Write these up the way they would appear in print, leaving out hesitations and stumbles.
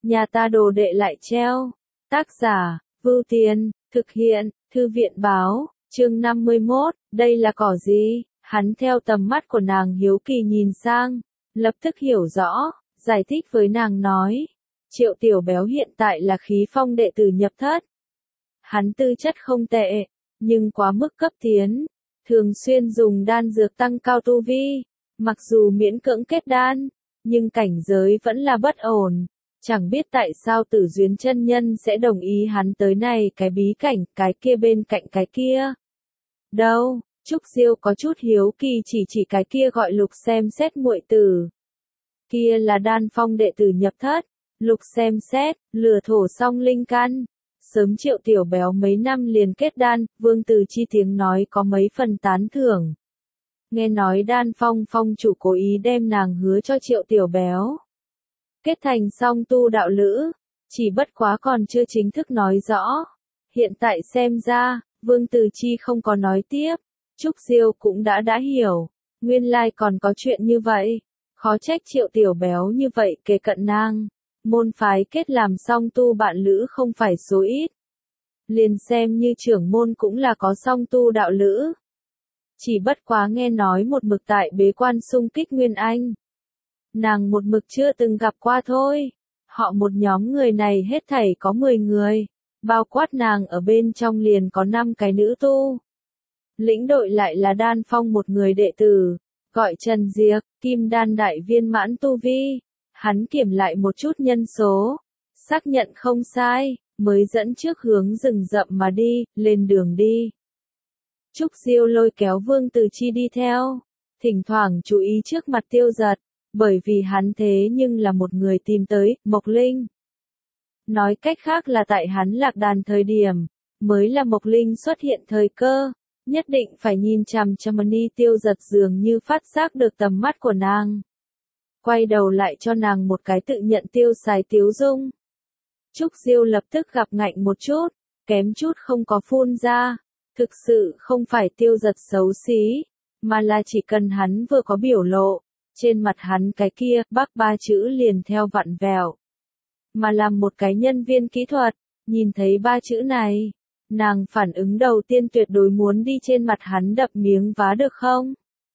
nhà ta đồ đệ lại treo. Tác giả, Vưu Tiền, thực hiện, Thư viện báo, chương 51, đây là cỏ gì? Hắn theo tầm mắt của nàng hiếu kỳ nhìn sang, lập tức hiểu rõ, giải thích với nàng nói. Triệu Tiểu Béo hiện tại là khí phong đệ tử nhập thất. Hắn tư chất không tệ, nhưng quá mức cấp tiến, thường xuyên dùng đan dược tăng cao tu vi, mặc dù miễn cưỡng kết đan, nhưng cảnh giới vẫn là bất ổn. Chẳng biết tại sao Tử Duyên chân nhân sẽ đồng ý hắn tới này cái bí cảnh, cái kia bên cạnh cái kia. Đâu, Trúc Diêu có chút hiếu kỳ chỉ cái kia gọi Lục xem xét muội tử. Kia là đan phong đệ tử nhập thất, Lục xem xét, lừa thổ song linh căn. Sớm Triệu Tiểu Béo mấy năm liền kết đan, Vương Từ Chi tiếng nói có mấy phần tán thưởng. Nghe nói đan phong phong chủ cố ý đem nàng hứa cho Triệu Tiểu Béo. Kết thành song tu đạo lữ, chỉ bất quá còn chưa chính thức nói rõ. Hiện tại xem ra, Vương Từ Chi không có nói tiếp, Trúc Diêu cũng đã hiểu, nguyên lai còn có chuyện như vậy, khó trách Triệu Tiểu Béo như vậy kề cận nàng. Môn phái kết làm song tu bạn lữ không phải số ít. Liền xem như trưởng môn cũng là có song tu đạo lữ. Chỉ bất quá nghe nói một mực tại bế quan xung kích Nguyên Anh. Nàng một mực chưa từng gặp qua thôi. Họ một nhóm người này hết thảy có 10 người. Bao quát nàng ở bên trong liền có 5 cái nữ tu. Lĩnh đội lại là đan phong một người đệ tử. Gọi Trần Diệc, kim đan đại viên mãn tu vi. Hắn kiểm lại một chút nhân số. Xác nhận không sai, mới dẫn trước hướng rừng rậm mà đi, lên đường đi. Trúc Diêu lôi kéo Vương Từ Chi đi theo. Thỉnh thoảng chú ý trước mặt Tiêu Giật. Bởi vì hắn thế nhưng là một người tìm tới, Mộc Linh. Nói cách khác là tại hắn lạc đàn thời điểm, mới là Mộc Linh xuất hiện thời cơ, nhất định phải nhìn chằm chằm ni. Tiêu Giật dường như phát giác được tầm mắt của nàng. Quay đầu lại cho nàng một cái tự nhận tiêu xài tiếu dung. Trúc Diêu lập tức gặp ngạnh một chút, kém chút không có phun ra. Thực sự không phải Tiêu Giật xấu xí, mà là chỉ cần hắn vừa có biểu lộ. Trên mặt hắn cái kia, Bắc 3 chữ liền theo vặn vẹo. Mà làm một cái nhân viên kỹ thuật, nhìn thấy 3 chữ này, nàng phản ứng đầu tiên tuyệt đối muốn đi trên mặt hắn đập miếng vá được không?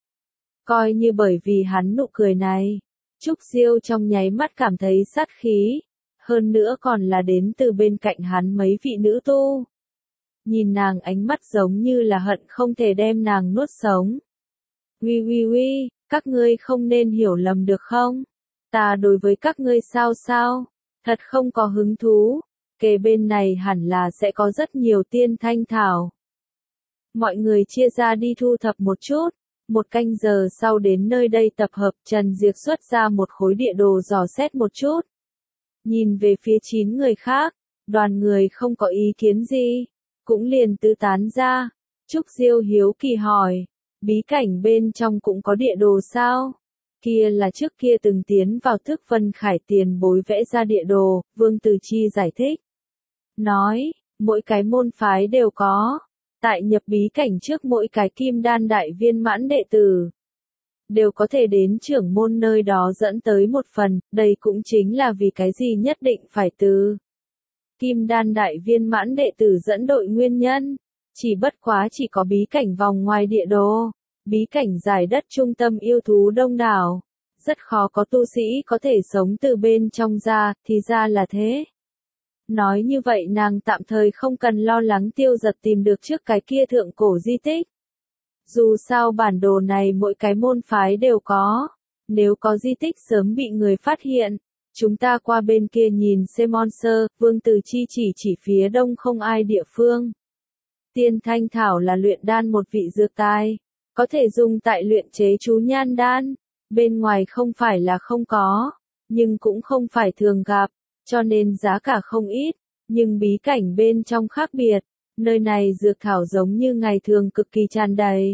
Coi như bởi vì hắn nụ cười này, Trúc Diêu trong nháy mắt cảm thấy sát khí, hơn nữa còn là đến từ bên cạnh hắn mấy vị nữ tu. Nhìn nàng ánh mắt giống như là hận không thể đem nàng nuốt sống. Uy, các ngươi không nên hiểu lầm được không? Ta đối với các ngươi sao, thật không có hứng thú, kề bên này hẳn là sẽ có rất nhiều tiên thanh thảo. Mọi người chia ra đi thu thập một chút, 1 canh giờ sau đến nơi đây tập hợp. Trần Diệc xuất ra một khối địa đồ dò xét một chút. Nhìn về phía 9 người khác, đoàn người không có ý kiến gì, cũng liền tứ tán ra. Trúc Diêu hiếu kỳ hỏi. Bí cảnh bên trong cũng có địa đồ sao? Kia là trước kia từng tiến vào Thức Vân Khải tiền bối vẽ ra địa đồ, Vương Từ Chi giải thích. Nói, mỗi cái môn phái đều có. Tại nhập bí cảnh trước mỗi cái kim đan đại viên mãn đệ tử. Đều có thể đến trưởng môn nơi đó dẫn tới một phần, đây cũng chính là vì cái gì nhất định phải từ kim đan đại viên mãn đệ tử dẫn đội nguyên nhân. Chỉ bất quá chỉ có bí cảnh vòng ngoài địa đồ, bí cảnh giải đất trung tâm yêu thú đông đảo, rất khó có tu sĩ có thể sống từ bên trong ra, thì ra là thế. Nói như vậy nàng tạm thời không cần lo lắng Tiêu Giật tìm được trước cái kia thượng cổ di tích. Dù sao bản đồ này mỗi cái môn phái đều có, nếu có di tích sớm bị người phát hiện. Chúng ta qua bên kia nhìn xem monster. Vương Từ Chi chỉ phía đông không ai địa phương. Tiên thanh thảo là luyện đan một vị dược tài, có thể dùng tại luyện chế chú nhan đan, bên ngoài không phải là không có, nhưng cũng không phải thường gặp, cho nên giá cả không ít, nhưng bí cảnh bên trong khác biệt, nơi này dược thảo giống như ngày thường cực kỳ tràn đầy.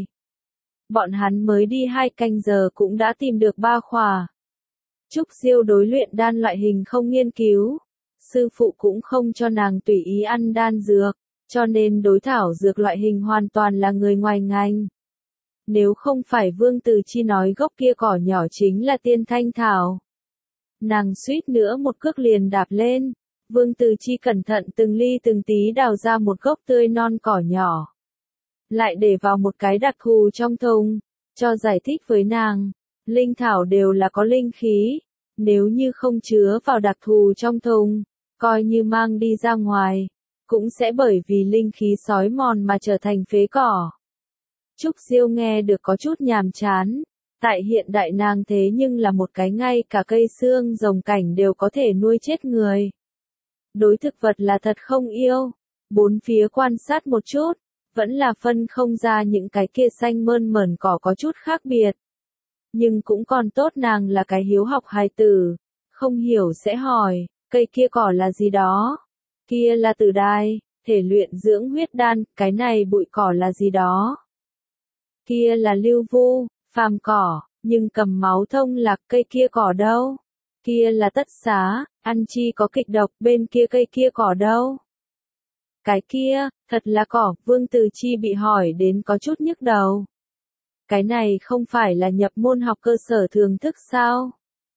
Bọn hắn mới đi 2 canh giờ cũng đã tìm được 3 khỏa. Trúc Diêu đối luyện đan loại hình không nghiên cứu, sư phụ cũng không cho nàng tùy ý ăn đan dược. Cho nên đối thảo dược loại hình hoàn toàn là người ngoài ngành. Nếu không phải Vương Từ Chi nói gốc kia cỏ nhỏ chính là tiên thanh thảo. Nàng suýt nữa một cước liền đạp lên. Vương Từ Chi cẩn thận từng ly từng tí đào ra một gốc tươi non cỏ nhỏ. Lại để vào một cái đặc thù trong thùng, cho giải thích với nàng. Linh thảo đều là có linh khí. Nếu như không chứa vào đặc thù trong thùng, coi như mang đi ra ngoài, cũng sẽ bởi vì linh khí xói mòn mà trở thành phế cỏ. Trúc Diêu nghe được có chút nhàm chán. Tại hiện đại nàng thế nhưng là một cái ngay cả cây xương rồng cảnh đều có thể nuôi chết người. Đối thực vật là thật không yêu. Bốn phía quan sát một chút, vẫn là phân không ra những cái kia xanh mơn mởn cỏ có chút khác biệt. Nhưng cũng còn tốt nàng là cái hiếu học hài tử, không hiểu sẽ hỏi, cây kia cỏ là gì đó? Kia là tử đài, thể luyện dưỡng huyết đan, cái này bụi cỏ là gì đó? Kia là lưu vu, phàm cỏ, nhưng cầm máu thông lạc, cây kia cỏ đâu? Kia là tất xá, ăn chi có kịch độc, bên kia cây kia cỏ đâu? Cái kia, thật là cỏ, Vương Từ Chi bị hỏi đến có chút nhức đầu. Cái này không phải là nhập môn học cơ sở thường thức sao?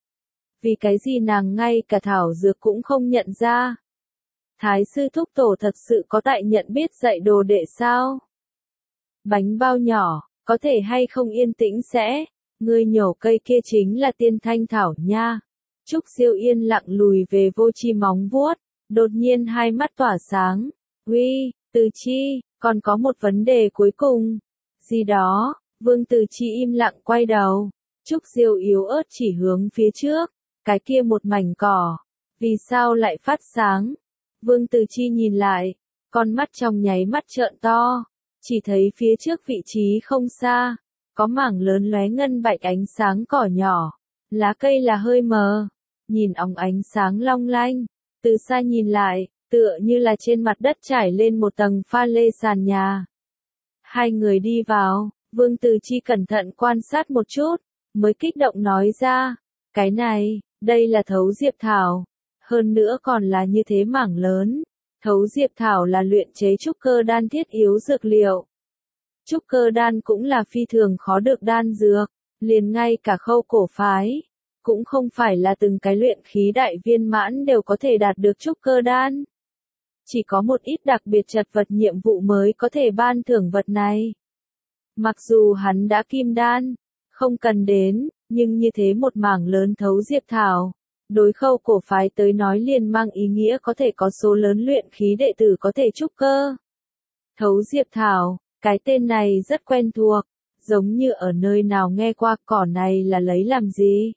Vì cái gì nàng ngay cả thảo dược cũng không nhận ra? Thái sư thúc tổ thật sự có tại nhận biết dạy đồ đệ sao? Bánh bao nhỏ, có thể hay không yên tĩnh sẽ? Ngươi nhổ cây kia chính là tiên thanh thảo nha. Trúc Diêu yên lặng lùi về vô chi móng vuốt, đột nhiên hai mắt tỏa sáng. Uy, Từ Chi, còn có một vấn đề cuối cùng. Gì đó? Vương Từ Chi im lặng quay đầu. Trúc Diêu yếu ớt chỉ hướng phía trước. Cái kia một mảnh cỏ. Vì sao lại phát sáng? Vương Từ Chi nhìn lại. Con mắt trong nháy mắt trợn to. Chỉ thấy phía trước vị trí không xa. Có mảng lớn lóe ngân bạch ánh sáng cỏ nhỏ. Lá cây là hơi mờ. Nhìn óng ánh sáng long lanh. Từ xa nhìn lại, tựa như là trên mặt đất trải lên một tầng pha lê sàn nhà. Hai người đi vào. Vương Từ Chi cẩn thận quan sát một chút, mới kích động nói ra, cái này, đây là thấu diệp thảo, hơn nữa còn là như thế mảng lớn. Thấu diệp thảo là luyện chế trúc cơ đan thiết yếu dược liệu. Trúc cơ đan cũng là phi thường khó được đan dược, liền ngay cả Khâu cổ phái, cũng không phải là từng cái luyện khí đại viên mãn đều có thể đạt được trúc cơ đan. Chỉ có một ít đặc biệt chật vật nhiệm vụ mới có thể ban thưởng vật này. Mặc dù hắn đã kim đan, không cần đến, nhưng như thế một mảng lớn thấu diệp thảo, đối Khâu cổ phái tới nói liền mang ý nghĩa có thể có số lớn luyện khí đệ tử có thể trúc cơ. Thấu diệp thảo, cái tên này rất quen thuộc, giống như ở nơi nào nghe qua. Cỏ này là lấy làm gì?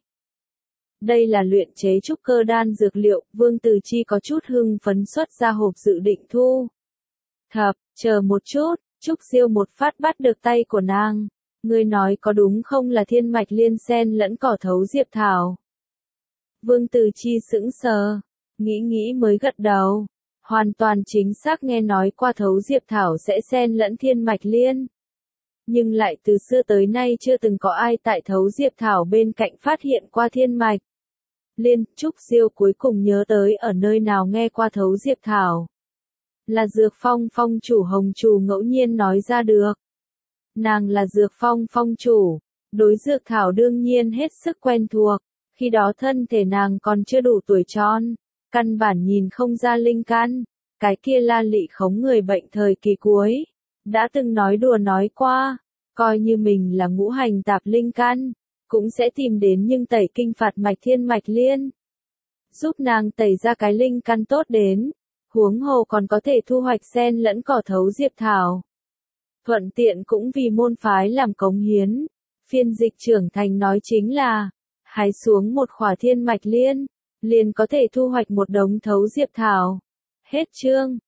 Đây là luyện chế trúc cơ đan dược liệu. Vương Từ Chi có chút hưng phấn xuất ra hộp dự định thu thập. Chờ một chút. Trúc Diêu một phát bắt được tay của nàng. Ngươi nói có đúng không, là thiên mạch liên sen lẫn cỏ thấu diệp thảo? Vương Từ Chi sững sờ, nghĩ mới gật đầu. Hoàn toàn chính xác, nghe nói qua thấu diệp thảo sẽ xen lẫn thiên mạch liên. Nhưng lại từ xưa tới nay chưa từng có ai tại thấu diệp thảo bên cạnh phát hiện qua thiên mạch liên. Trúc Diêu cuối cùng nhớ tới ở nơi nào nghe qua thấu diệp thảo. Là Dược Phong phong chủ Hồng Trù ngẫu nhiên nói ra được. Nàng là Dược Phong phong chủ, đối dược thảo đương nhiên hết sức quen thuộc. Khi đó thân thể nàng còn chưa đủ tuổi tròn, căn bản nhìn không ra linh căn. Cái kia La Lị khống người bệnh thời kỳ cuối, đã từng nói đùa nói qua, coi như mình là ngũ hành tạp linh căn, cũng sẽ tìm đến nhưng tẩy kinh phạt mạch thiên mạch liên, giúp nàng tẩy ra cái linh căn tốt đến. Huống hồ còn có thể thu hoạch xen lẫn cỏ thấu diệp thảo. Thuận tiện cũng vì môn phái làm cống hiến. Phiên dịch trưởng thành nói chính là, hái xuống một khỏa thiên mạch liên, liền có thể thu hoạch một đống thấu diệp thảo. Hết chương.